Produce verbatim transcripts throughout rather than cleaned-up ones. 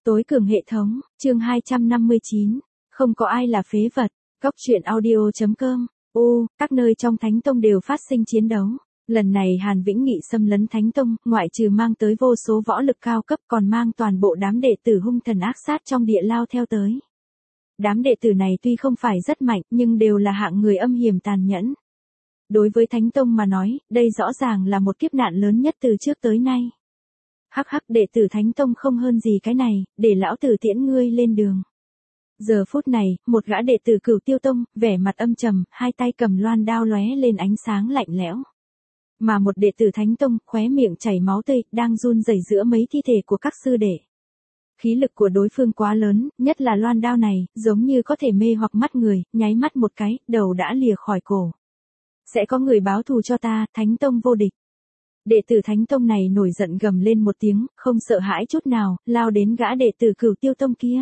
Tối cường hệ thống, chương hai trăm năm mươi chín, không có ai là phế vật, góc truyện audio.com, u, các nơi trong Thánh Tông đều phát sinh chiến đấu. Lần này Hàn Vĩnh Nghị xâm lấn Thánh Tông, ngoại trừ mang tới vô số võ lực cao cấp còn mang toàn bộ đám đệ tử hung thần ác sát trong địa lao theo tới. Đám đệ tử này tuy không phải rất mạnh nhưng đều là hạng người âm hiểm tàn nhẫn. Đối với Thánh Tông mà nói, đây rõ ràng là một kiếp nạn lớn nhất từ trước tới nay. Hắc hắc, đệ tử Thánh Tông không hơn gì cái này, để lão tử tiễn ngươi lên đường. Giờ phút này, một gã đệ tử Cửu Tiêu Tông, vẻ mặt âm trầm, hai tay cầm loan đao lóe lên ánh sáng lạnh lẽo. Mà một đệ tử Thánh Tông, khóe miệng chảy máu tươi, đang run rẩy giữa mấy thi thể của các sư đệ. Khí lực của đối phương quá lớn, nhất là loan đao này, giống như có thể mê hoặc mắt người, nháy mắt một cái, đầu đã lìa khỏi cổ. Sẽ có người báo thù cho ta, Thánh Tông vô địch. Đệ tử Thánh Tông này nổi giận gầm lên một tiếng, không sợ hãi chút nào, lao đến gã đệ tử Cửu Tiêu Tông kia.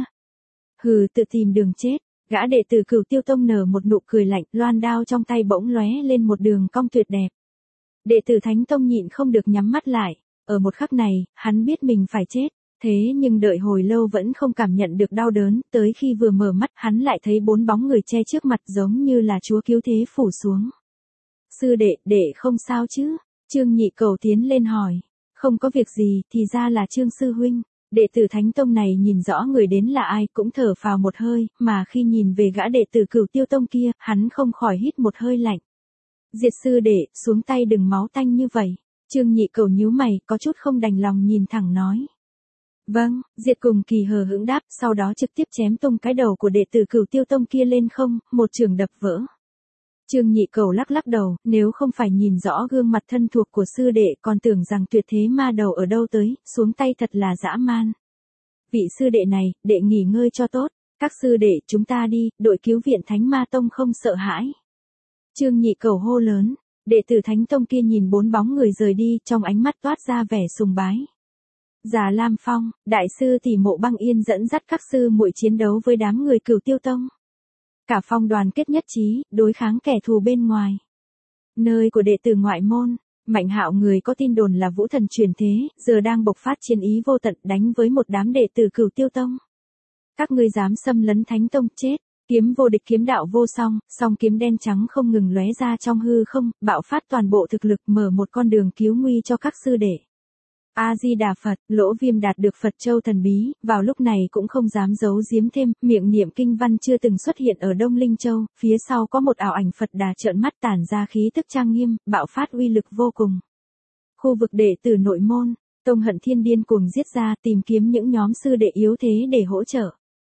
Hừ, tự tìm đường chết. Gã đệ tử Cửu Tiêu Tông nở một nụ cười lạnh, loan đao trong tay bỗng lóe lên một đường cong tuyệt đẹp. Đệ tử Thánh Tông nhịn không được nhắm mắt lại, ở một khắc này, hắn biết mình phải chết, thế nhưng đợi hồi lâu vẫn không cảm nhận được đau đớn, tới khi vừa mở mắt, hắn lại thấy bốn bóng người che trước mặt giống như là Chúa cứu thế phủ xuống. Sư đệ, đệ không sao chứ? Trương Nhị Cầu tiến lên hỏi. Không có việc gì, thì ra là Trương sư huynh. Đệ tử Thánh Tông này nhìn rõ người đến là ai, cũng thở phào một hơi, mà khi nhìn về gã đệ tử Cửu Tiêu Tông kia, hắn không khỏi hít một hơi lạnh. Diệt sư đệ, xuống tay đừng máu tanh như vậy. Trương Nhị Cầu nhíu mày, có chút không đành lòng nhìn thẳng nói. Vâng, Diệt cùng kỳ hờ hững đáp, sau đó trực tiếp chém tung cái đầu của đệ tử Cửu Tiêu Tông kia lên không, một chưởng đập vỡ. Trương Nhị Cầu lắc lắc đầu, nếu không phải nhìn rõ gương mặt thân thuộc của sư đệ còn tưởng rằng tuyệt thế ma đầu ở đâu tới, xuống tay thật là dã man. Vị sư đệ này, đệ nghỉ ngơi cho tốt, các sư đệ chúng ta đi, đội cứu viện Thánh Ma Tông không sợ hãi. Trương Nhị Cầu hô lớn, đệ tử Thánh Tông kia nhìn bốn bóng người rời đi, trong ánh mắt toát ra vẻ sùng bái. Già Lam Phong, đại sư Tỷ Mộ Băng Yên dẫn dắt các sư muội chiến đấu với đám người Cửu Tiêu Tông. Cả phong đoàn kết nhất trí, đối kháng kẻ thù bên ngoài. Nơi của đệ tử ngoại môn, Mạnh Hạo người có tin đồn là vũ thần truyền thế, giờ đang bộc phát chiến ý vô tận đánh với một đám đệ tử Cửu Tiêu Tông. Các ngươi dám xâm lấn Thánh Tông, chết. Kiếm vô địch kiếm đạo vô song, song kiếm đen trắng không ngừng lóe ra trong hư không, bạo phát toàn bộ thực lực mở một con đường cứu nguy cho các sư đệ. A-di-đà Phật, Lỗ Viêm đạt được Phật Châu thần bí, vào lúc này cũng không dám giấu giếm thêm, miệng niệm kinh văn chưa từng xuất hiện ở Đông Linh Châu, phía sau có một ảo ảnh Phật Đà trợn mắt tản ra khí tức trang nghiêm, bạo phát uy lực vô cùng. Khu vực đệ tử nội môn, Tông Hận Thiên điên cuồng giết ra tìm kiếm những nhóm sư đệ yếu thế để hỗ trợ.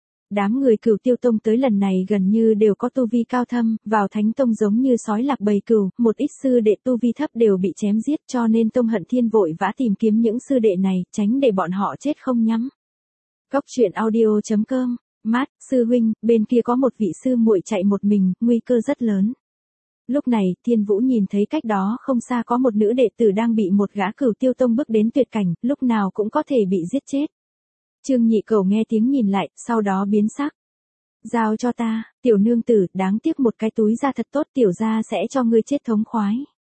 Đám người Cửu Tiêu Tông tới lần này gần như đều có tu vi cao thâm, vào Thánh Tông giống như sói lạc bầy cừu, một ít sư đệ tu vi thấp đều bị chém giết cho nên Tông Hận Thiên vội vã tìm kiếm những sư đệ này, tránh để bọn họ chết không nhắm. Góc truyện audio.com, mát, sư huynh, bên kia có một vị sư muội chạy một mình, nguy cơ rất lớn. Lúc này, Thiên Vũ nhìn thấy cách đó không xa có một nữ đệ tử đang bị một gã Cửu Tiêu Tông bước đến tuyệt cảnh, lúc nào cũng có thể bị giết chết. Trương Nhị Cầu nghe tiếng nhìn lại, sau đó biến sắc. Giao cho ta, tiểu nương tử, đáng tiếc một cái túi da thật tốt, tiểu gia sẽ cho ngươi chết thống khoái.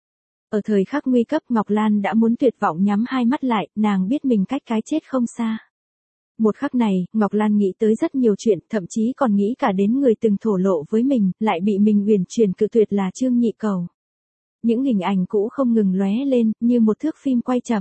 Ở thời khắc nguy cấp, Ngọc Lan đã muốn tuyệt vọng nhắm hai mắt lại, nàng biết mình cách cái chết không xa. Một khắc này, Ngọc Lan nghĩ tới rất nhiều chuyện, thậm chí còn nghĩ cả đến người từng thổ lộ với mình, lại bị mình uyển chuyển cự tuyệt là Trương Nhị Cầu. Những hình ảnh cũ không ngừng lóe lên, như một thước phim quay chậm.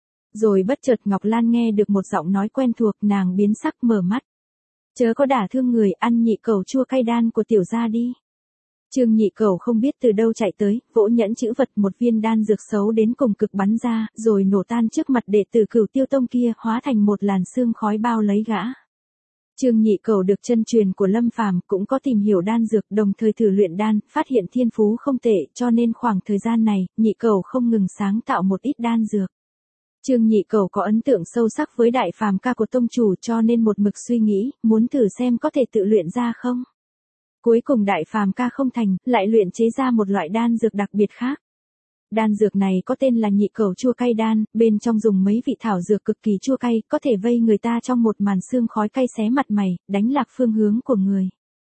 Rồi bất chợt Ngọc Lan nghe được một giọng nói quen thuộc, nàng biến sắc mở mắt. Chớ có đả thương người, ăn nhị cầu chua cay đan của tiểu gia đi. Trương Nhị Cầu không biết từ đâu chạy tới, vỗ nhẫn chữ vật một viên đan dược xấu đến cùng cực bắn ra, rồi nổ tan trước mặt đệ tử Cửu Tiêu Tông kia, hóa thành một làn sương khói bao lấy gã. Trương Nhị Cầu được chân truyền của Lâm Phàm, cũng có tìm hiểu đan dược, đồng thời thử luyện đan, phát hiện thiên phú không tệ, cho nên khoảng thời gian này, Nhị Cầu không ngừng sáng tạo một ít đan dược. Trương Nhị Cầu có ấn tượng sâu sắc với đại phàm ca của tông chủ cho nên một mực suy nghĩ, muốn thử xem có thể tự luyện ra không. Cuối cùng đại phàm ca không thành, lại luyện chế ra một loại đan dược đặc biệt khác. Đan dược này có tên là Nhị Cầu chua cay đan, bên trong dùng mấy vị thảo dược cực kỳ chua cay, có thể vây người ta trong một màn sương khói cay xé mặt mày, đánh lạc phương hướng của người.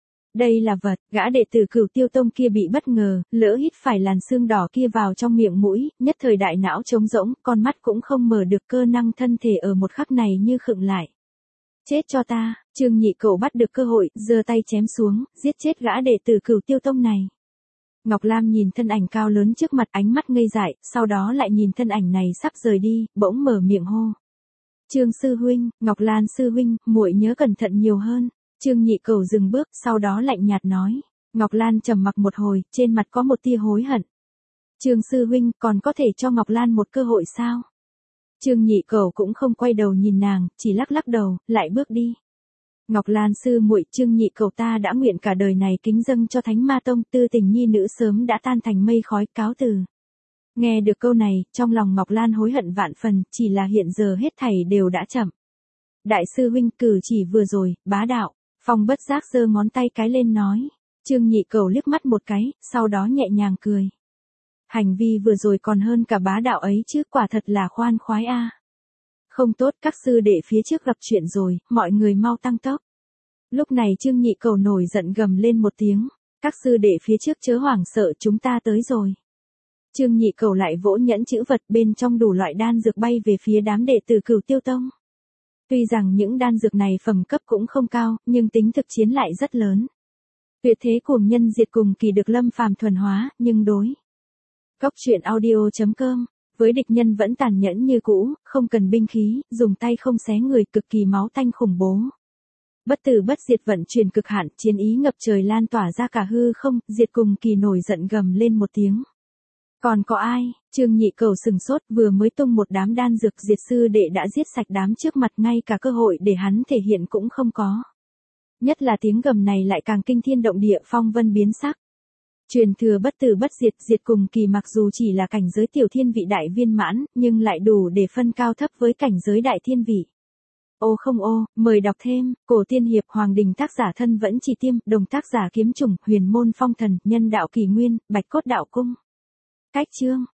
Đây là vật, gã đệ tử Cửu Tiêu Tông kia bị bất ngờ, lỡ hít phải làn sương đỏ kia vào trong miệng mũi, nhất thời đại não trống rỗng, con mắt cũng không mở được, cơ năng thân thể ở một khắc này như khựng lại. Chết cho ta, Trương Nhị Cẩu bắt được cơ hội, giơ tay chém xuống, giết chết gã đệ tử Cửu Tiêu Tông này. Ngọc Lam nhìn thân ảnh cao lớn trước mặt, ánh mắt ngây dại, sau đó lại nhìn thân ảnh này sắp rời đi, bỗng mở miệng hô. Trương sư huynh, Ngọc Lan sư huynh, muội nhớ cẩn thận nhiều hơn. Trương Nhị Cẩu dừng bước, sau đó lạnh nhạt nói. Ngọc Lan trầm mặc một hồi, trên mặt có một tia hối hận. Trương sư huynh, còn có thể cho Ngọc Lan một cơ hội sao? Trương Nhị Cẩu cũng không quay đầu nhìn nàng, chỉ lắc lắc đầu, lại bước đi. Ngọc Lan sư muội, Trương Nhị Cẩu ta đã nguyện cả đời này kính dâng cho Thánh Ma Tông, tư tình nhi nữ sớm đã tan thành mây khói, cáo từ. Nghe được câu này, trong lòng Ngọc Lan hối hận vạn phần, chỉ là hiện giờ hết thảy đều đã chậm. Đại sư huynh, cử chỉ vừa rồi, bá đạo. Phong bất giác giơ ngón tay cái lên nói. Trương Nhị Cẩu liếc mắt một cái, sau đó nhẹ nhàng cười. Hành vi vừa rồi còn hơn cả bá đạo ấy chứ, quả thật là khoan khoái a. Không tốt, các sư đệ phía trước gặp chuyện rồi, mọi người mau tăng tốc. Lúc này Trương Nhị Cẩu nổi giận gầm lên một tiếng. Các sư đệ phía trước chớ hoảng sợ, chúng ta tới rồi. Trương Nhị Cẩu lại vỗ nhẫn chữ vật, bên trong đủ loại đan dược bay về phía đám đệ tử Cửu Tiêu Tông. Tuy rằng những đan dược này phẩm cấp cũng không cao, nhưng tính thực chiến lại rất lớn. Tuyệt thế cuồng nhân diệt cùng kỳ được Lâm Phàm thuần hóa, nhưng đối. Cốc truyện audio chấm com, với địch nhân vẫn tàn nhẫn như cũ, không cần binh khí, dùng tay không xé người, cực kỳ máu tanh khủng bố. Bất tử bất diệt vận chuyển cực hạn, chiến ý ngập trời lan tỏa ra cả hư không, diệt cùng kỳ nổi giận gầm lên một tiếng. Còn có ai? Trương Nhị Cẩu sừng sốt, vừa mới tung một đám đan dược, diệt sư đệ đã giết sạch đám trước mặt, ngay cả cơ hội để hắn thể hiện cũng không có. Nhất là tiếng gầm này lại càng kinh thiên động địa, phong vân biến sắc. Truyền thừa bất tử bất diệt, diệt cùng kỳ mặc dù chỉ là cảnh giới tiểu thiên vị đại viên mãn, nhưng lại đủ để phân cao thấp với cảnh giới đại thiên vị. Ô không ô, mời đọc thêm, cổ tiên hiệp Hoàng Đình tác giả thân vẫn chỉ tiêm, đồng tác giả kiếm trùng, huyền môn phong thần, nhân đạo kỳ nguyên, bạch cốt đạo cung. Cách chương.